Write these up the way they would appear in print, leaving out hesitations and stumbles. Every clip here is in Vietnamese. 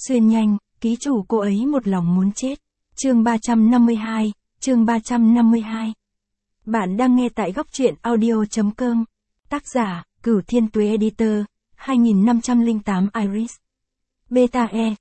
Xuyên nhanh, ký chủ cô ấy một lòng muốn chết. Chương 352, chương 352. Bạn đang nghe tại góc truyện audio.com. Tác giả, Cửu Thiên Tuế Editor, 2508 Iris. Beta E,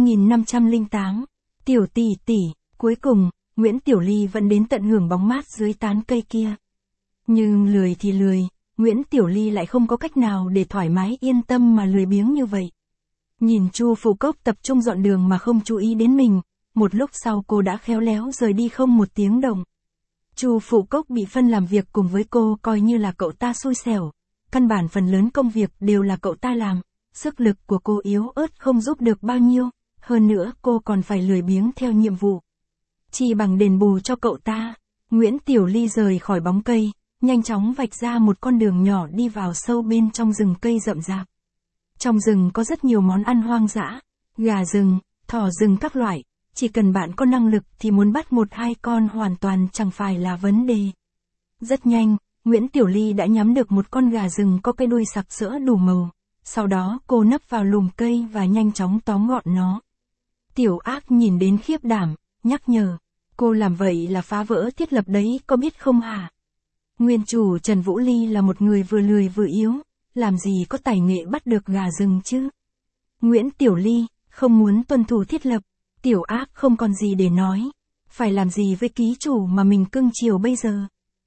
2508. Tiểu tỷ tỷ, cuối cùng, Nguyễn Tiểu Ly vẫn đến tận hưởng bóng mát dưới tán cây kia. Nhưng lười thì lười, Nguyễn Tiểu Ly lại không có cách nào để thoải mái yên tâm mà lười biếng như vậy. Nhìn Chu Phụ Cốc tập trung dọn đường mà không chú ý đến mình, một lúc sau cô đã khéo léo rời đi không một tiếng động. Chu Phụ Cốc bị phân làm việc cùng với cô coi như là cậu ta xui xẻo, căn bản phần lớn công việc đều là cậu ta làm, sức lực của cô yếu ớt không giúp được bao nhiêu, hơn nữa cô còn phải lười biếng theo nhiệm vụ. Chỉ bằng đền bù cho cậu ta, Nguyễn Tiểu Ly rời khỏi bóng cây, nhanh chóng vạch ra một con đường nhỏ đi vào sâu bên trong rừng cây rậm rạp. Trong rừng có rất nhiều món ăn hoang dã, gà rừng, thỏ rừng các loại, chỉ cần bạn có năng lực thì muốn bắt một hai con hoàn toàn chẳng phải là vấn đề. Rất nhanh, Nguyễn Tiểu Ly đã nhắm được một con gà rừng có cái đuôi sặc sỡ đủ màu, sau đó cô nấp vào lùm cây và nhanh chóng tóm gọn nó. Tiểu Ác nhìn đến khiếp đảm, nhắc nhở, cô làm vậy là phá vỡ thiết lập đấy có biết không hả? Nguyên chủ Trần Vũ Ly là một người vừa lười vừa yếu, làm gì có tài nghệ bắt được gà rừng chứ? Nguyễn Tiểu Ly, không muốn tuân thủ thiết lập, Tiểu Ác không còn gì để nói, phải làm gì với ký chủ mà mình cưng chiều bây giờ?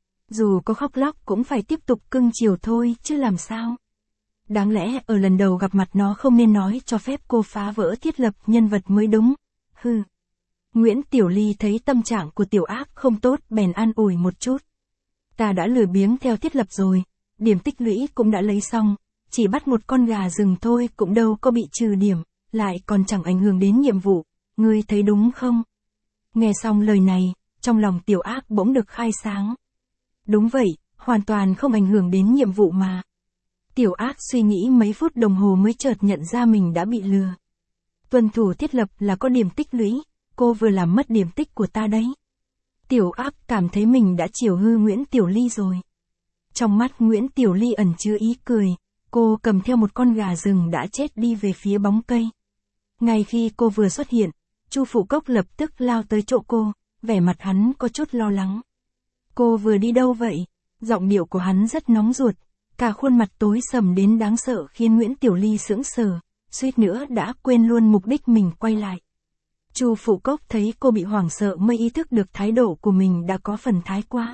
Dù có khóc lóc cũng phải tiếp tục cưng chiều thôi chứ làm sao? Đáng lẽ ở lần đầu gặp mặt nó không nên nói cho phép cô phá vỡ thiết lập nhân vật mới đúng. Hừ. Nguyễn Tiểu Ly thấy tâm trạng của Tiểu Ác không tốt bèn an ủi một chút. Ta đã lười biếng theo thiết lập rồi, điểm tích lũy cũng đã lấy xong, chỉ bắt một con gà rừng thôi cũng đâu có bị trừ điểm, lại còn chẳng ảnh hưởng đến nhiệm vụ, ngươi thấy đúng không? Nghe xong lời này, trong lòng Tiểu Ác bỗng được khai sáng. Đúng vậy, hoàn toàn không ảnh hưởng đến nhiệm vụ mà. Tiểu Ác suy nghĩ mấy phút đồng hồ mới chợt nhận ra mình đã bị lừa. Tuân thủ thiết lập là có điểm tích lũy, cô vừa làm mất điểm tích của ta đấy. Tiểu Ác cảm thấy mình đã chiều hư Nguyễn Tiểu Ly rồi. Trong mắt Nguyễn Tiểu Ly ẩn chứa ý cười, cô cầm theo một con gà rừng đã chết đi về phía bóng cây. Ngay khi cô vừa xuất hiện, Chu Phụ Cốc lập tức lao tới chỗ cô, vẻ mặt hắn có chút lo lắng. Cô vừa đi đâu vậy? Giọng điệu của hắn rất nóng ruột, cả khuôn mặt tối sầm đến đáng sợ khiến Nguyễn Tiểu Ly sững sờ, suýt nữa đã quên luôn mục đích mình quay lại. Chu Phụ Cốc thấy cô bị hoảng sợ mới ý thức được thái độ của mình đã có phần thái quá.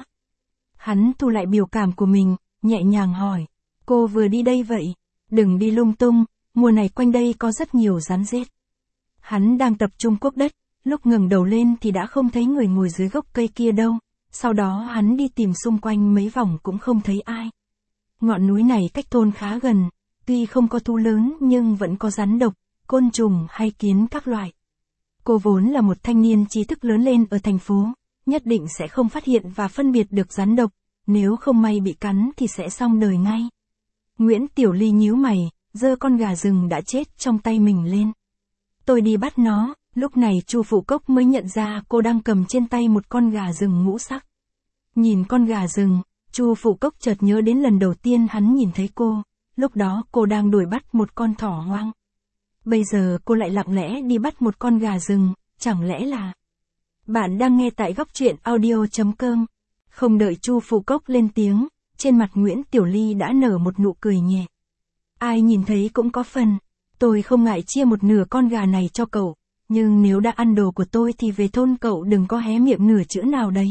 Hắn thu lại biểu cảm của mình, nhẹ nhàng hỏi, cô vừa đi đây vậy? Đừng đi lung tung, mùa này quanh đây có rất nhiều rắn rết. Hắn đang tập trung cuốc đất, lúc ngẩng đầu lên thì đã không thấy người ngồi dưới gốc cây kia đâu, sau đó hắn đi tìm xung quanh mấy vòng cũng không thấy ai. Ngọn núi này cách thôn khá gần, tuy không có thú lớn nhưng vẫn có rắn độc, côn trùng hay kiến các loại. Cô vốn là một thanh niên trí thức lớn lên ở thành phố, nhất định sẽ không phát hiện và phân biệt được rắn độc, nếu không may bị cắn thì sẽ xong đời ngay. Nguyễn Tiểu Ly nhíu mày, giơ con gà rừng đã chết trong tay mình lên. Tôi đi bắt nó, lúc này Chu Phụ Cốc mới nhận ra cô đang cầm trên tay một con gà rừng ngũ sắc. Nhìn con gà rừng, Chu Phụ Cốc chợt nhớ đến lần đầu tiên hắn nhìn thấy cô, lúc đó cô đang đuổi bắt một con thỏ hoang. Bây giờ cô lại lặng lẽ đi bắt một con gà rừng, chẳng lẽ là... Bạn đang nghe tại góc truyện audio.com. Không đợi Chu Phụ Cốc lên tiếng, trên mặt Nguyễn Tiểu Ly đã nở một nụ cười nhẹ. Ai nhìn thấy cũng có phần, tôi không ngại chia một nửa con gà này cho cậu, nhưng nếu đã ăn đồ của tôi thì về thôn cậu đừng có hé miệng nửa chữ nào đấy.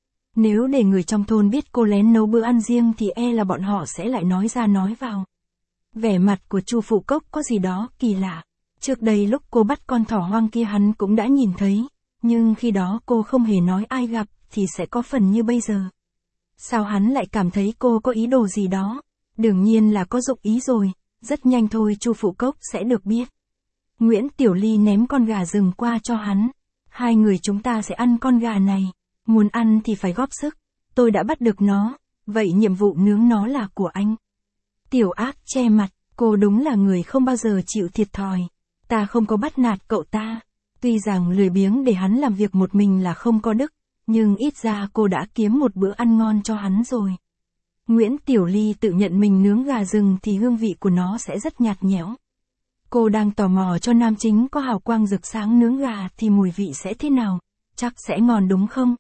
Nếu để người trong thôn biết cô lén nấu bữa ăn riêng thì e là bọn họ sẽ lại nói ra nói vào. Vẻ mặt của Chu Phụ Cốc có gì đó kỳ lạ. Trước đây lúc cô bắt con thỏ hoang kia hắn cũng đã nhìn thấy, nhưng khi đó cô không hề nói ai gặp thì sẽ có phần như bây giờ. Sao hắn lại cảm thấy cô có ý đồ gì đó? Đương nhiên là có dụng ý rồi, rất nhanh thôi Chu Phụ Cốc sẽ được biết. Nguyễn Tiểu Ly ném con gà rừng qua cho hắn. Hai người chúng ta sẽ ăn con gà này, muốn ăn thì phải góp sức, tôi đã bắt được nó, vậy nhiệm vụ nướng nó là của anh. Tiểu Ác che mặt, cô đúng là người không bao giờ chịu thiệt thòi. Ta không có bắt nạt cậu ta, tuy rằng lười biếng để hắn làm việc một mình là không có đức, nhưng ít ra cô đã kiếm một bữa ăn ngon cho hắn rồi. Nguyễn Tiểu Ly tự nhận mình nướng gà rừng thì hương vị của nó sẽ rất nhạt nhẽo. Cô đang tò mò cho nam chính có hào quang rực sáng nướng gà thì mùi vị sẽ thế nào, chắc sẽ ngon đúng không?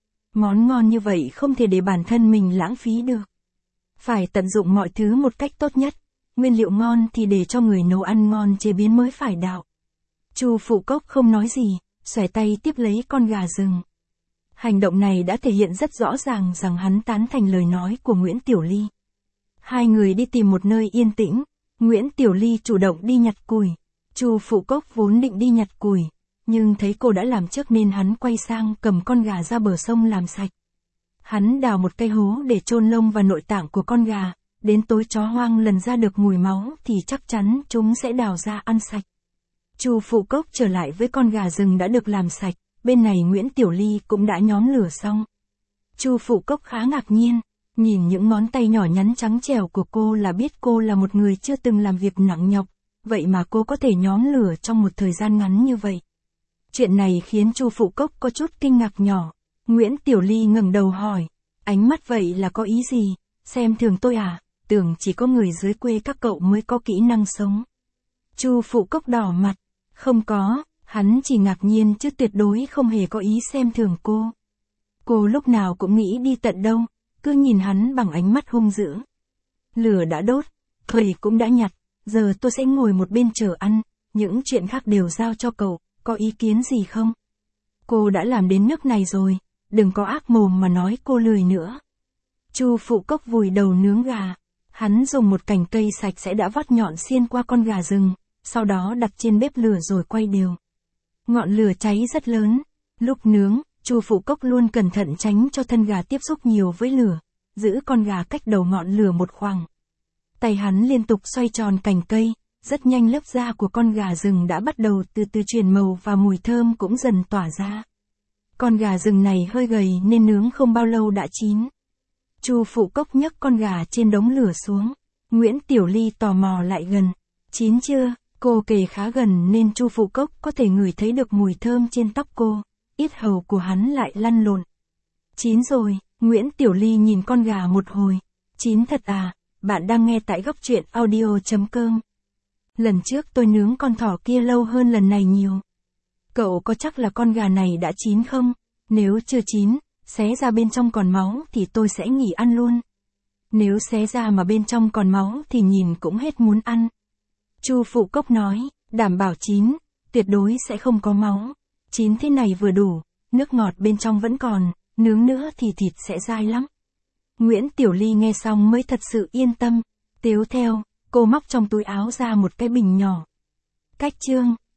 Món ngon như vậy không thể để bản thân mình lãng phí được. Phải tận dụng mọi thứ một cách tốt nhất, nguyên liệu ngon thì để cho người nấu ăn ngon chế biến mới phải đạo. Chu Phụ Cốc không nói gì, xoẻ tay tiếp lấy con gà rừng. Hành động này đã thể hiện rất rõ ràng rằng hắn tán thành lời nói của Nguyễn Tiểu Ly. Hai người đi tìm một nơi yên tĩnh, Nguyễn Tiểu Ly chủ động đi nhặt củi. Chu Phụ Cốc vốn định đi nhặt củi, nhưng thấy cô đã làm trước nên hắn quay sang cầm con gà ra bờ sông làm sạch. Hắn đào một cái hố để chôn lông và nội tạng của con gà, đến tối chó hoang lần ra được mùi máu thì chắc chắn chúng sẽ đào ra ăn sạch. Chu Phụ Cốc trở lại với con gà rừng đã được làm sạch, bên này Nguyễn Tiểu Ly cũng đã nhóm lửa xong. Chu Phụ Cốc khá ngạc nhiên, nhìn những ngón tay nhỏ nhắn trắng trẻo của cô là biết cô là một người chưa từng làm việc nặng nhọc, vậy mà cô có thể nhóm lửa trong một thời gian ngắn như vậy. Chuyện này khiến Chu Phụ Cốc có chút kinh ngạc nhỏ. Nguyễn Tiểu Ly ngẩng đầu hỏi, ánh mắt vậy là có ý gì, xem thường tôi à, tưởng chỉ có người dưới quê các cậu mới có kỹ năng sống. Chu Phụ Cốc đỏ mặt, không có, hắn chỉ ngạc nhiên chứ tuyệt đối không hề có ý xem thường cô. Cô lúc nào cũng nghĩ đi tận đâu, cứ nhìn hắn bằng ánh mắt hung dữ. Lửa đã đốt, thầy cũng đã nhặt, giờ tôi sẽ ngồi một bên chờ ăn, những chuyện khác đều giao cho cậu, có ý kiến gì không? Cô đã làm đến nước này rồi, đừng có ác mồm mà nói cô lười nữa. Chu Phụ Cốc vùi đầu nướng gà, hắn dùng một cành cây sạch sẽ đã vắt nhọn xiên qua con gà rừng, sau đó đặt trên bếp lửa rồi quay đều. Ngọn lửa cháy rất lớn, lúc nướng, Chu Phụ Cốc luôn cẩn thận tránh cho thân gà tiếp xúc nhiều với lửa, giữ con gà cách đầu ngọn lửa một khoảng. Tay hắn liên tục xoay tròn cành cây, rất nhanh lớp da của con gà rừng đã bắt đầu từ từ chuyển màu và mùi thơm cũng dần tỏa ra. Con gà rừng này hơi gầy nên nướng không bao lâu đã chín. Chu Phụ Cốc nhấc con gà trên đống lửa xuống. Nguyễn Tiểu Ly tò mò lại gần. Chín chưa? Cô kề khá gần nên Chu Phụ Cốc có thể ngửi thấy được mùi thơm trên tóc cô. Yết hầu của hắn lại lăn lộn. Chín rồi, Nguyễn Tiểu Ly nhìn con gà một hồi. Chín thật à? Bạn đang nghe tại Góc Truyện Audio.com. Lần trước tôi nướng con thỏ kia lâu hơn lần này nhiều. Cậu có chắc là con gà này đã chín không? Nếu chưa chín, xé ra bên trong còn máu thì tôi sẽ nghỉ ăn luôn. Nếu xé ra mà bên trong còn máu thì nhìn cũng hết muốn ăn. Chu Phụ Cốc nói, đảm bảo chín, tuyệt đối sẽ không có máu. Chín thế này vừa đủ, nước ngọt bên trong vẫn còn, nướng nữa thì thịt sẽ dai lắm. Nguyễn Tiểu Ly nghe xong mới thật sự yên tâm. Tiếp theo, cô móc trong túi áo ra một cái bình nhỏ. Cách chương